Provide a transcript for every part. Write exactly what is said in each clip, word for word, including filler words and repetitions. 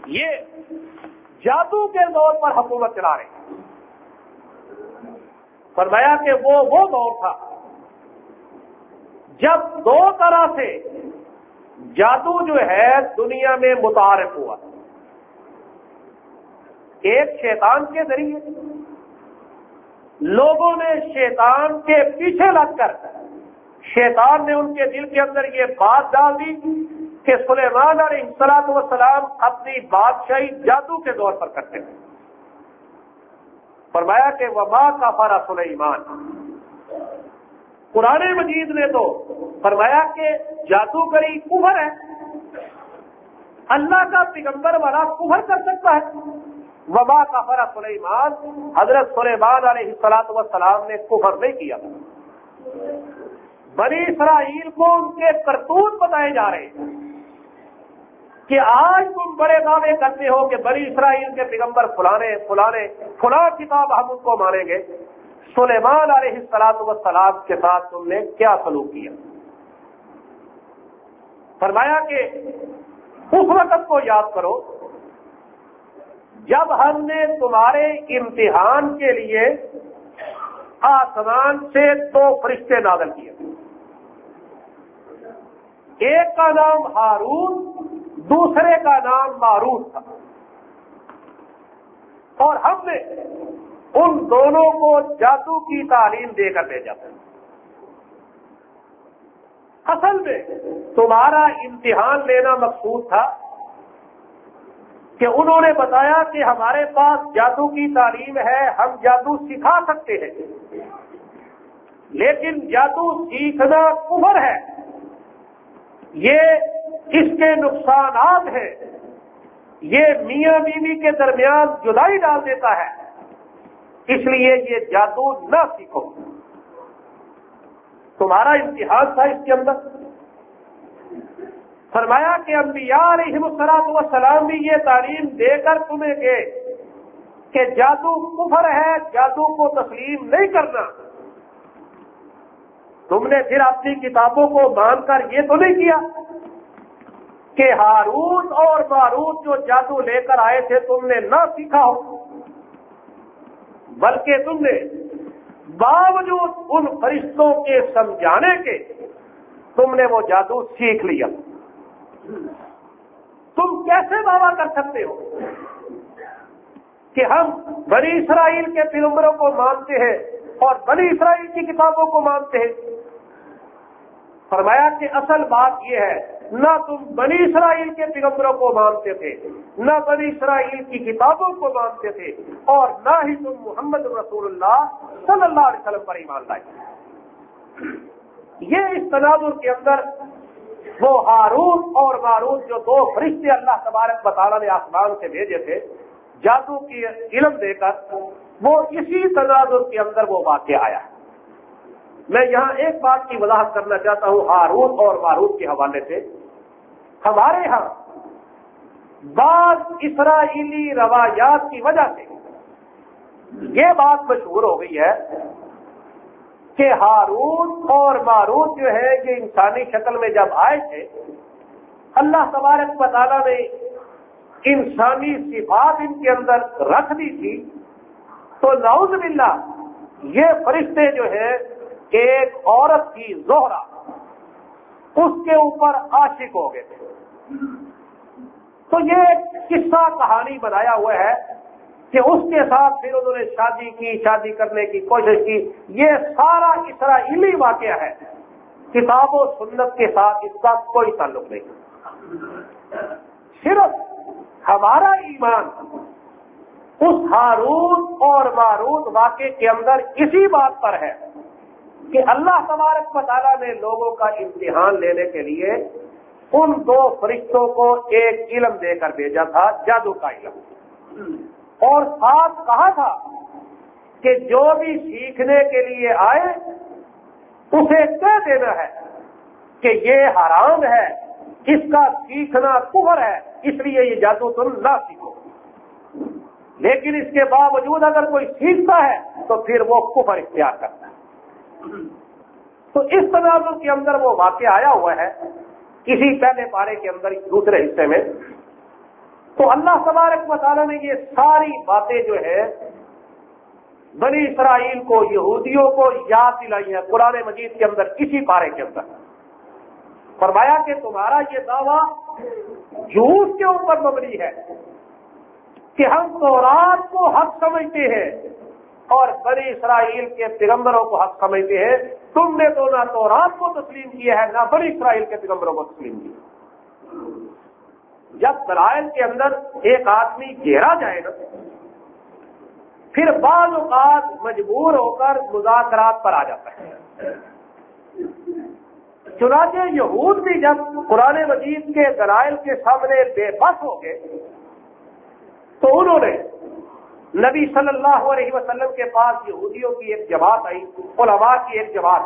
یہ جادو کے دور پر حکومت چلا رہے ہیں۔ فرمایا کہ وہ وہ دور تھا جب دو طرح سے جادو جو ہے دنیا میں متعارف ہوا۔ ایک شیطان کے ذریعے، لوگوں نے شیطان کے پیچھے لگ کر شیطان نے ان کے دل کے اندر یہ بات ڈال دی کہ سلیمان علیہ الصلوۃ والسلام اپنی بادشاہی جادو کے دور پر کرتے تھے۔ فرمایا کہ وما کفر سلیمان، قرآن مجید نے تو فرمایا کہ جادوگری کفر ہے، اللہ کا پیغمبر والا کفر کر سکتا ہے۔ وما کفر سلیمان، حضرت سلیمان علیہ الصلوۃ والسلام نے کفر نہیں کیا۔ بنی اسرائیل کو ان کے کرتوت بتائے جا رہے ہیں کہ آج تم بڑے دعوے کرتے ہو کہ بنی اسرائیل کے پیغمبر فلانے فلانے فلاں کتاب ہم ان کو مانیں گے۔ سلیمان علیہ الصلوۃ والسلام کے ساتھ تم نے کیا سلوک کیا؟ فرمایا کہ اس وقت کو یاد کرو جب ہم نے تمہارے امتحان کے لیے آسمان سے دو فرشتے نازل کیے، ایک کا نام ہارون، دوسرے کا نام ماروت تھا، اور ہم نے ان دونوں کو جادو کی تعلیم دے کر بھیجا تھا۔ اصل میں تمہارا امتحان لینا مقصود تھا کہ انہوں نے بتایا کہ ہمارے پاس جادو کی تعلیم ہے، ہم جادو سکھا سکتے ہیں، لیکن جادو سیکھنا کفر ہے، یہ اس کے نقصانات ہیں، یہ میاں بیوی کے درمیان جدائی ڈال دیتا ہے، اس لیے یہ جادو نہ سیکھو۔ تمہارا امتحان تھا اس کے اندر۔ فرمایا کہ انبیاء علیہ السلام بھی یہ تعلیم دے کر تمہیں گئے کہ جادو کفر ہے، جادو کو تسلیم نہیں کرنا۔ تم نے پھر اپنی کتابوں کو مان کر یہ تو نہیں کیا کہ ہارون اور ماروت جو جادو لے کر آئے تھے تم نے نہ سیکھا ہو، بلکہ تم نے باوجود ان فرشتوں کے سمجھانے کے تم نے وہ جادو سیکھ لیا۔ تم کیسے دعویٰ کر سکتے ہو کہ ہم بنی اسرائیل کے پیغمبروں کو مانتے ہیں اور بنی اسرائیل کی کتابوں کو مانتے ہیں؟ فرمایا کہ اصل بات یہ ہے، نہ تم بنی اسرائیل کے پیغمبروں کو مانتے تھے، نہ بنی اسرائیل کی کتابوں کو مانتے تھے، اور نہ ہی تم محمد رسول اللہ صلی اللہ علیہ وسلم پر ایمان لائے۔ یہ اس تناظر کے اندر وہ ہارون اور ماروت جو دو فرشتے اللہ تبارک و تعالیٰ نے آسمان سے بھیجے تھے جادو کی علم دے کر، وہ اسی تناظر کے اندر وہ واقعہ آیا ہے۔ میں یہاں ایک بات کی وضاحت کرنا چاہتا ہوں ہارون اور ماروت کے حوالے سے۔ ہمارے ہاں بعض اسرائیلی روایات کی وجہ سے یہ بات مشہور ہو گئی ہے کہ ہارون اور ماروت جو ہے یہ انسانی شکل میں جب آئے تھے، اللہ تبارک و تعالیٰ نے انسانی صفات ان کے اندر رکھ دی تھی، تو نعوذ باللہ یہ فرشتے جو ہے ایک عورت کی زہرہ اس کے اوپر عاشق ہو گئے تھے۔ تو یہ قصہ کہانی بنایا ہوا ہے کہ اس کے ساتھ پھر انہوں نے شادی کی، شادی کرنے کی کوشش کی۔ یہ سارا اسرائیلی واقعہ ہے، کتاب و سنت کے ساتھ اس کا کوئی تعلق نہیں۔ صرف ہمارا ایمان اس ہارون اور ماروت واقعے کے اندر اسی بات پر ہے کہ اللہ تبارک و تعالیٰ نے لوگوں کا امتحان لینے کے لیے ان دو فرشتوں کو ایک علم دے کر بھیجا تھا، جادو کا علم، اور ساتھ کہا تھا کہ جو بھی سیکھنے کے لیے آئے اسے کہہ دینا ہے کہ یہ حرام ہے، اس کا سیکھنا کفر ہے، اس لیے یہ جادو تم نہ سیکھو۔ لیکن اس کے باوجود اگر کوئی سیکھتا ہے تو پھر وہ کفر اختیار کرتا ہے۔ تو اس تناظر کے اندر وہ واقعہ آیا ہوا ہے کسی پہلے پارے کے اندر دوسرے حصے میں۔ تو اللہ تبارک و تعالیٰ نے یہ ساری باتیں جو ہے بنی اسرائیل کو، یہودیوں کو یاد دلائی ہے قرآن مجید کے اندر، اسی پارے کے اندر فرمایا کہ تمہارا یہ دعویٰ جھوٹ کے اوپر مبنی ہے کہ ہم تورات کو حق سمجھتے ہیں اور بنی اسرائیل کے پیغمبروں کو حق سمجھتے ہیں. تم نے تو نہ تورات کو تسلیم کیا ہے نہ بنی اسرائیل کے پیغمبروں کو تسلیم کیا. جب دلائل کے اندر ایک آدمی گھیرا جائے نا، پھر بعض اوقات مجبور ہو کر مذاکرات پر آ جاتا ہے. چنانچہ یہود بھی جب قرآن مجید کے دلائل کے سامنے بے بس ہو گئے تو انہوں نے نبی صلی اللہ علیہ وسلم کے پاس یہودیوں کی ایک جماعت آئی، علماء کی ایک جماعت،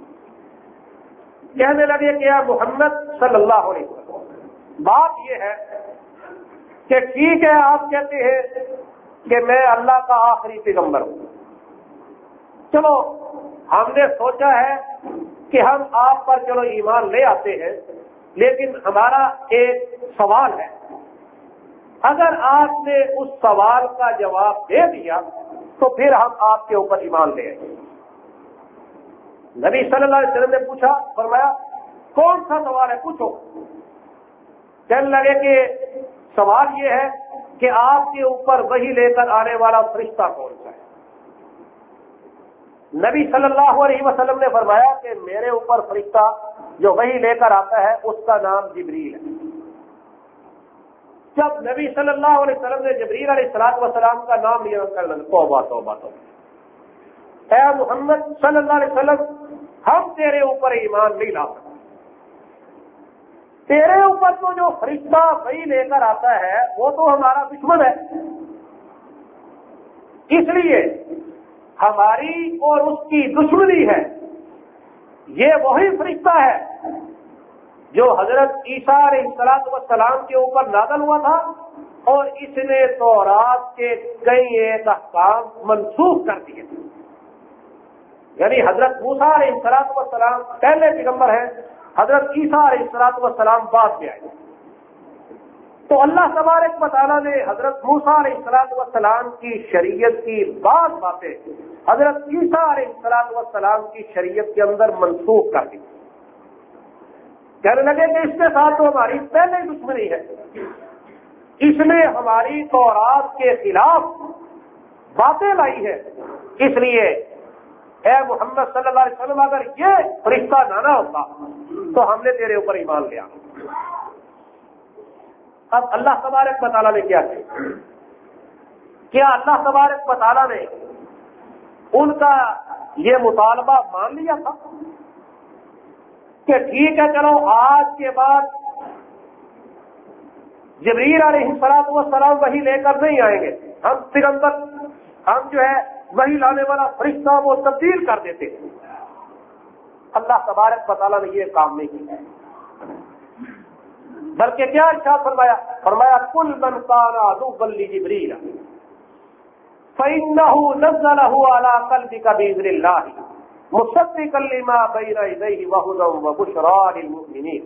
کہنے لگے کہ یا محمد صلی اللہ علیہ وسلم، بات یہ ہے کہ ٹھیک ہے آپ کہتے ہیں کہ میں اللہ کا آخری پیغمبر ہوں، چلو ہم نے سوچا ہے کہ ہم آپ پر چلو ایمان لے آتے ہیں، لیکن ہمارا ایک سوال ہے، اگر آپ نے اس سوال کا جواب دے دیا تو پھر ہم آپ کے اوپر ایمان لے آئیں گے. نبی صلی اللہ علیہ وسلم نے پوچھا، فرمایا کون سا سوال ہے، پوچھو. کہنے لگے کہ سوال یہ ہے کہ آپ کے اوپر وحی لے کر آنے والا فرشتہ کون سا ہے. نبی صلی اللہ علیہ وسلم نے فرمایا کہ میرے اوپر فرشتہ جو وحی لے کر آتا ہے اس کا نام جبریل ہے. جب نبی صلی اللہ علیہ وسلم نے جبریل علیہ الصلوۃ والسلام کا نام لیا، توبہ توبہ توبہ، اے محمد صلی اللہ علیہ وسلم، ہم تیرے اوپر ایمان نہیں لا سکتے، تیرے اوپر تو جو فرشتہ وحی لے کر آتا ہے وہ تو ہمارا دشمن ہے، اس لیے ہماری اور اس کی دشمنی ہے. یہ وہی فرشتہ ہے جو حضرت عیسیٰ علیہ الصلوۃ والسلام کے اوپر نازل ہوا تھا اور اس نے تورات کے کئی ایک احکام منسوخ کر دیے تھے. یعنی حضرت موسیٰ علیہ الصلوۃ والسلام پہلے پیغمبر ہیں، حضرت عیسیٰ علیہ الصلوۃ والسلام بعد میں آئے. تو اللہ تبارک و تعالیٰ نے حضرت موسیٰ علیہ الصلوۃ والسلام کی شریعت کی بعض باتیں حضرت عیسیٰ علیہ الصلوۃ والسلام کی شریعت کے اندر منسوخ کر دی. کہنے لگے کہ اس کے ساتھ تو ہماری پہلے ہی دشمنی ہے، اس نے ہماری تورات کے خلاف باتیں لائی ہے، اس لیے اے محمد صلی اللہ علیہ وسلم اگر یہ فرشتہ نہ ہوتا تو ہم نے تیرے اوپر ایمان لیا. اب اللہ تبارک و تعالیٰ نے کیا کیا کیا اللہ تبارک و تعالیٰ نے ان کا یہ مطالبہ مان لیا تھا کہ ٹھیک ہے چلو آج کے بعد جبریل علیہ الصلوۃ والسلام وحی لے کر نہیں آئیں گے، ہم پیغمبر ہم جو ہے وحی لانے والا فرشتہ وہ تبدیل کر دیتے ہیں. اللہ تبارک و تعالیٰ نے یہ کام نہیں کیا، بلکہ کیا ارشاد فرمایا فرمایا کل من کان عدوا لجبریل فإنه نزله على قلبك بإذن الله مصدقا لما بين يديه وهدى وبشرى للمؤمنين.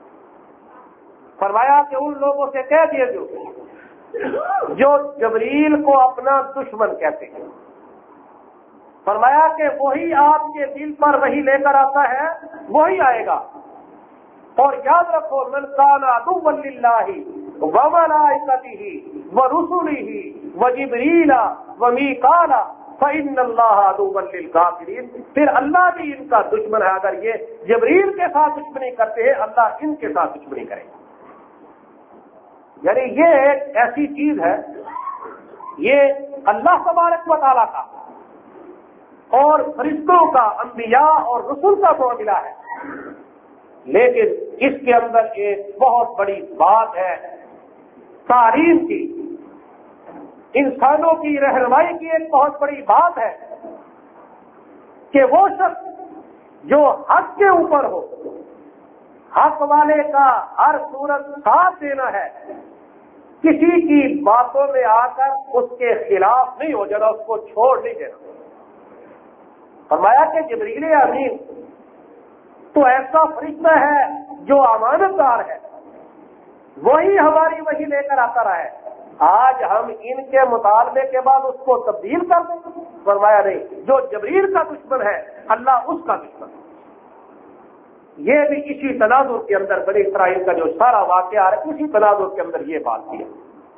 فرمایا کہ ان لوگوں سے کہہ دیجیے جو جبریل کو اپنا دشمن کہتے ہیں، فرمایا کہ وہی آپ کے دل پر وہی لے کر آتا ہے، وہی آئے گا. اور یاد رکھو من کان عدوا للہ وملائکتہ ورسلہ وجبریل ومیکال فإن اللہ عدوا للکافرین. پھر اللہ بھی ان کا دشمن ہے، اگر یہ جبریل کے ساتھ دشمنی کرتے ہیں اللہ ان کے ساتھ دشمنی کرے گا. یعنی یہ ایک ایسی چیز ہے، یہ اللہ تبارک و تعالیٰ کا اور فرشتوں کا، انبیاء اور رسول کا معاملہ ہے، لیکن اس کے اندر ایک بہت بڑی بات ہے تعلیم کی، انسانوں کی رہنمائی کی ایک بہت بڑی بات ہے کہ وہ شخص جو حق کے اوپر ہو، حق والے کا ہر صورت ساتھ دینا ہے، کسی کی باتوں میں آ کر اس کے خلاف نہیں ہو جانا، اس کو چھوڑ نہیں دینا. فرمایا کہ جبریل امین تو ایسا فرشتہ ہے جو امانت دار ہے، وہی ہماری وہی لے کر آتا رہا ہے. آج ہم ان کے مطالبے کے بعد اس کو تبدیل کر دیں؟ فرمایا نہیں. جو جبریل کا دشمن ہے اللہ اس کا دشمن ہے. یہ بھی اسی تناظر کے اندر بنی اسرائیل کا جو سارا واقعہ ہے اسی تناظر کے اندر یہ بات کی ہے.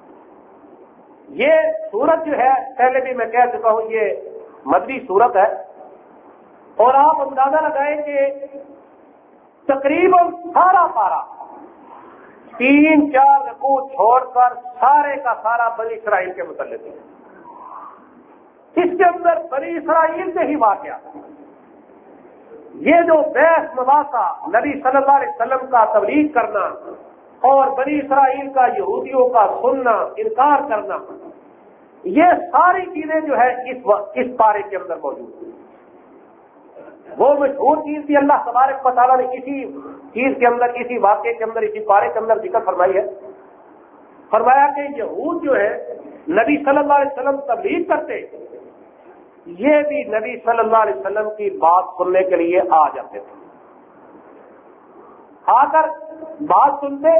یہ سورت جو ہے پہلے بھی میں کہہ چکا ہوں یہ مدنی سورت ہے اور آپ اندازہ لگائیں کہ تقریباً سارا پارا تین چار رکوع چھوڑ کر سارے کا سارا بنی اسرائیل کے متعلق ہے. اس کے اندر بنی اسرائیل سے ہی واقعہ. یہ جو بحث مباحثہ نبی صلی اللہ علیہ وسلم کا تبلیغ کرنا اور بنی اسرائیل کا یہودیوں کا سننا انکار کرنا یہ ساری چیزیں جو ہے اس اس پارے کے اندر موجود ہیں. وہ مشہور چیز بھی اللہ تبارک و تعالیٰ نے اسی چیز کے اندر اسی واقعے کے اندر اسی پارے کے اندر ذکر فرمائی ہے. فرمایا کہ یہود جو ہے نبی صلی اللہ علیہ وسلم تبلیغ کرتے یہ بھی نبی صلی اللہ علیہ وسلم کی بات سننے کے لیے آ جاتے تھے. آ کر بات سنتے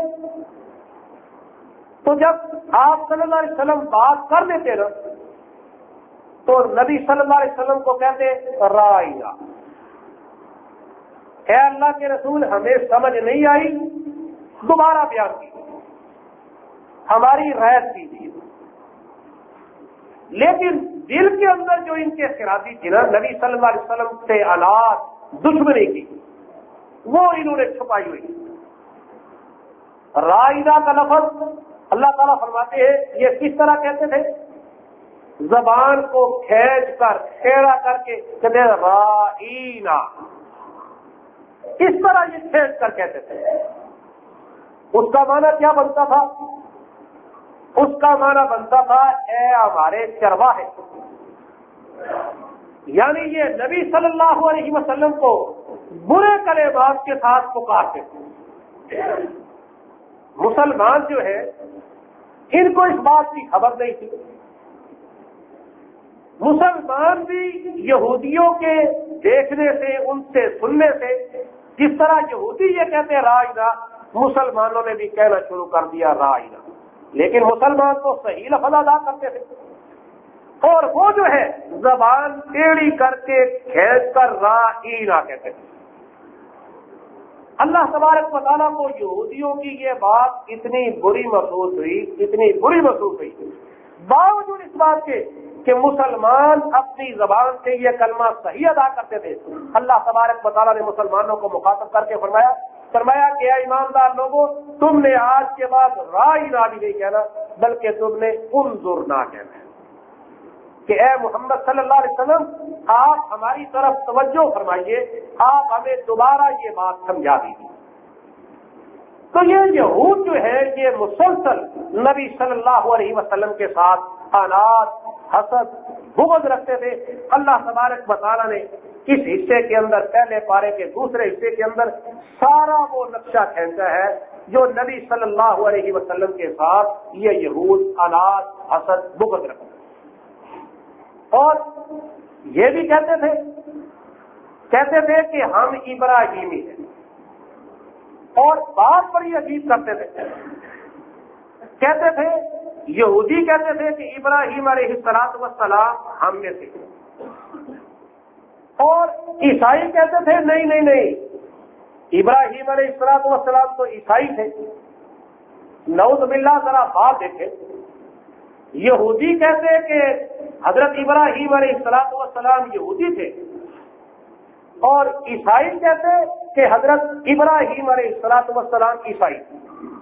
تو جب آپ صلی اللہ علیہ وسلم بات کر دیتے نا تو نبی صلی اللہ علیہ وسلم کو کہتے رائنا، اے اللہ کے رسول ہمیں سمجھ نہیں آئی، دوبارہ بیان کی، ہماری رعایت کیجیے. لیکن دل کے اندر جو ان کے خرابی تھی نا نبی صلی اللہ علیہ وسلم سے اولاد دشمنی کی وہ انہوں نے چھپائی ہوئی. رائنا کا لفظ اللہ تعالیٰ فرماتے ہیں یہ کس طرح کہتے تھے؟ زبان کو کھینچ کر کھیڑا کر کے کہتے رائنا، اس طرح یہ کھینچ کر کہتے تھے. اس کا معنی کیا بنتا تھا؟ اس کا معنی بنتا تھا اے ہمارے چرواہے، یعنی یہ نبی صلی اللہ علیہ وسلم کو برے کلمات کے ساتھ پکارتے تھے. مسلمان جو ہے ان کو اس بات کی خبر نہیں تھی. مسلمان بھی یہودیوں کے دیکھنے سے ان سے سننے سے جس طرح یہودی یہ کہتے ہیں رائنا، مسلمانوں نے بھی کہنا شروع کر دیا رائنا. لیکن مسلمان تو صحیح لفظ ادا کرتے تھے اور وہ جو ہے زبان ٹیڑھی کر کے کھینچ کر رائنا کہتے تھے. اللہ تبارک و تعالیٰ کو یہودیوں کی یہ بات اتنی بری محسوس ہوئی اتنی بری محسوس ہوئی باوجود اس بات کے کہ مسلمان اپنی زبان سے یہ کلمہ صحیح ادا کرتے تھے. اللہ تبارک و تعالیٰ نے مسلمانوں کو مخاطب کر کے فرمایا فرمایا کہ اے ایماندار لوگوں تم نے آج کے بعد رائنا بھی نہیں کہنا بلکہ تم نے انظرنا کہنا ہے کہ اے محمد صلی اللہ علیہ وسلم آپ ہماری طرف توجہ فرمائیے، آپ ہمیں دوبارہ یہ بات سمجھا دیجیے. تو یہ یہود جو ہے یہ مسلسل نبی صلی اللہ علیہ وسلم کے ساتھ انات حسد بغض رکھتے تھے. اللہ تبارک و تعالیٰ نے اس حصے کے اندر پہلے پارے کے دوسرے حصے کے اندر سارا وہ نقشہ کھینچا ہے جو نبی صلی اللہ علیہ وسلم کے ساتھ یہ یہود انات حسد بغض رکھتے تھے. اور یہ بھی کہتے تھے کہتے تھے کہ ہم ابراہیمی ہیں اور بات بڑی عجیب کرتے تھے. کہتے تھے یہودی کہتے تھے کہ ابراہیم علیہ الصلوۃ والسلام ہم میں سے، اور عیسائی کہتے تھے نہیں نہیں نہیں ابراہیم علیہ الصلوۃ والسلام تو عیسائی تھے. نعوذ باللہ ذرا بات دیکھیں. یہودی کہتے کہ حضرت ابراہیم علیہ الصلوۃ والسلام یہودی تھے اور عیسائی کہتے کہ حضرت ابراہیم علیہ الصلوۃ والسلام عیسائی تھے.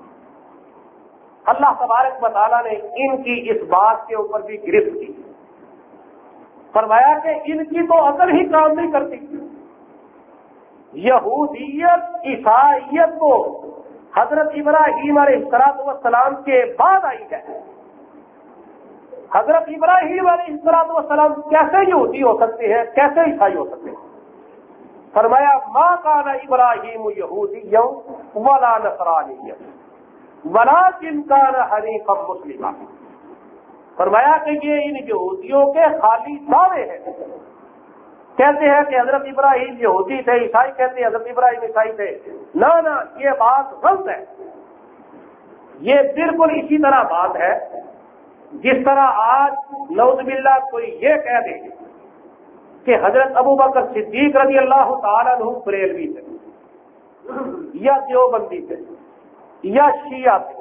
اللہ تبارک و تعالیٰ نے ان کی اس بات کے اوپر بھی گرفت کی. فرمایا کہ ان کی تو عقل ہی کام نہیں کرتی. یہودیت عیسائیت کو حضرت ابراہیم علیہ الصلوۃ والسلام کے بعد آئی ہے. حضرت ابراہیم علیہ الصلوۃ والسلام کیسے یہودی ہو سکتے ہیں، کیسے عیسائی ہو سکتے ہیں؟ فرمایا ما کان ابراہیم یہودیا ولا نصرانیا ولکن کان حنیفا مسلما. فرمایا کہ یہ ان یہودیوں کے خالی دعوے ہیں. کہتے ہیں کہ حضرت ابراہیم یہودی تھے، عیسائی کہتے ہیں حضرت ابراہیم عیسائی تھے. نہ نہ یہ بات غلط ہے. یہ بالکل اسی طرح بات ہے جس طرح آج نعوذ باللہ کوئی یہ کہہ دے کہ حضرت ابو بکر صدیق رضی اللہ تعالیٰ عنہ بریلوی تھے یا دیوبندی تھے یا شیعہ تھے.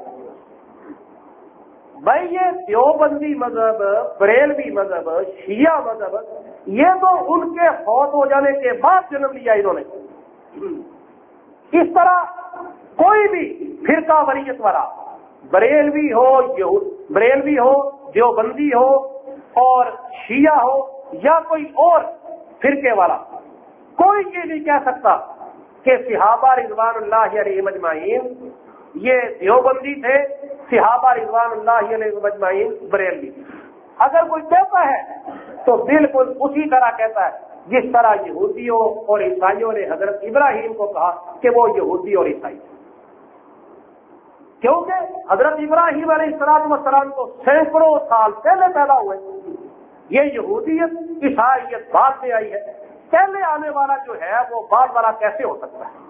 بھائی یہ دیوبندی مذہب، بریلوی مذہب، شیعہ مذہب، یہ تو ان کے فوت ہو جانے کے بعد جنم لیا انہوں نے. اس طرح کوئی بھی فرقہ وریت والا، بریلوی ہو بریلوی ہو دیوبندی ہو اور شیعہ ہو یا کوئی اور فرقے والا، کوئی یہ نہیں کہہ سکتا کہ صحابہ رضوان اللہ علیہم اجمعین یہ دیوبندی تھے، صحابہ رضوان اللہ علیہم اجمعین بریلوی. اگر کوئی کہتا ہے تو بالکل اسی طرح کہتا ہے جس طرح یہودیوں اور عیسائیوں نے حضرت ابراہیم کو کہا کہ وہ یہودی اور عیسائی، کیونکہ حضرت ابراہیم علیہ السلام والسلام تو سینکڑوں سال پہلے پیدا ہوئے. یہ یہودیت عیسائیت بعد میں آئی ہے، پہلے آنے والا جو ہے وہ بعد والا کیسے ہو سکتا ہے؟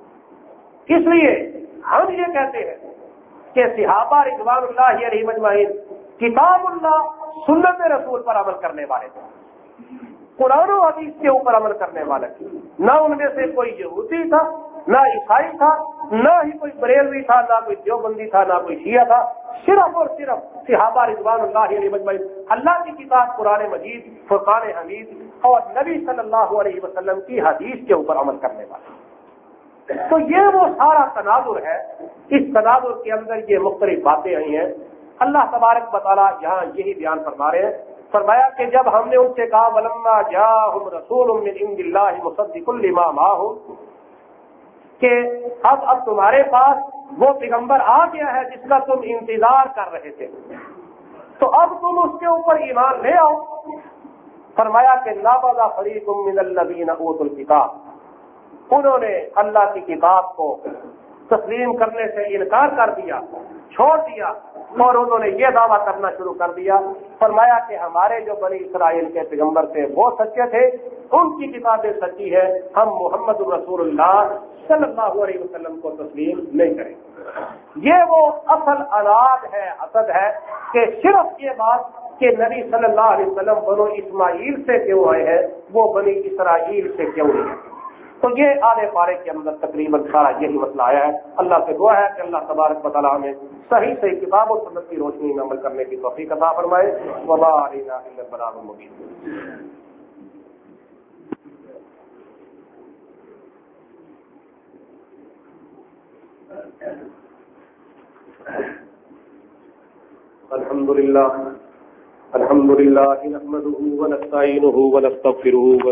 اس لیے ہم یہ کہتے ہیں کہ صحابہ رضوان اللہ علیہم اجمعین کتاب اللہ سنت رسول پر عمل کرنے والے تھے، قرآن و حدیث کے اوپر عمل کرنے والے تھے. نہ ان میں سے کوئی یہودی تھا، نہ عیسائی تھا، نہ ہی کوئی بریلوی تھا، نہ کوئی دیوبندی تھا، نہ کوئی شیعہ تھا. صرف اور صرف صحابہ رضوان اللہ علیہ اجمعین اللہ کی کتاب قرآن مجید، فرقان حمید اور نبی صلی اللہ علیہ وسلم کی حدیث کے اوپر عمل کرنے والے. تو یہ وہ سارا تناظر ہے. اس تناظر کے اندر یہ مختلف باتیں آئی ہیں. اللہ تبارک و تعالیٰ یہاں یہی بیان فرما رہے ہیں. فرمایا کہ جب ہم نے ان سے کہا وَلَمَّا جَاءَهُمْ رَسُولٌ مِّنْ عِندِ اللَّهِ مُصَدِّقٌ لِّمَا مَعَهُمْ، کہ اب اب تمہارے پاس وہ پیغمبر آ گیا ہے جس کا تم انتظار کر رہے تھے، تو اب تم اس کے اوپر ایمان لے آؤ. فرمایا کہ نَبَذَ فَرِيقٌ مِّنَ الَّذِينَ أُوتُوا الْكِتَابَ، انہوں نے اللہ کی کتاب کو تسلیم کرنے سے انکار کر دیا، چھوڑ دیا، اور انہوں نے یہ دعویٰ کرنا شروع کر دیا. فرمایا کہ ہمارے جو بنی اسرائیل کے پیغمبر تھے وہ سچے تھے، ان کی کتابیں سچی ہے، ہم محمد رسول اللہ صلی اللہ علیہ وسلم کو تسلیم نہیں کریں. یہ وہ اصل اناد ہے، حسد ہے کہ صرف یہ بات کہ نبی صلی اللہ علیہ وسلم بنو اسماعیل سے کیوں آئے ہیں، وہ بنی اسرائیل سے کیوں نہیں ہے. تو یہ آنے پارے کے اندر تقریباً سارا یہی مسئلہ آیا ہے. اللہ سے دعا ہے کہ اللہ تبارک و تعالیٰ ہمیں صحیح صحیح کتاب و سنت کی روشنی میں عمل کرنے کی توفیق عطا فرمائے. وما علینا الا البلاغ المبین. الحمد للہ الحمد للہ نحمده ونستعینه ونستغفره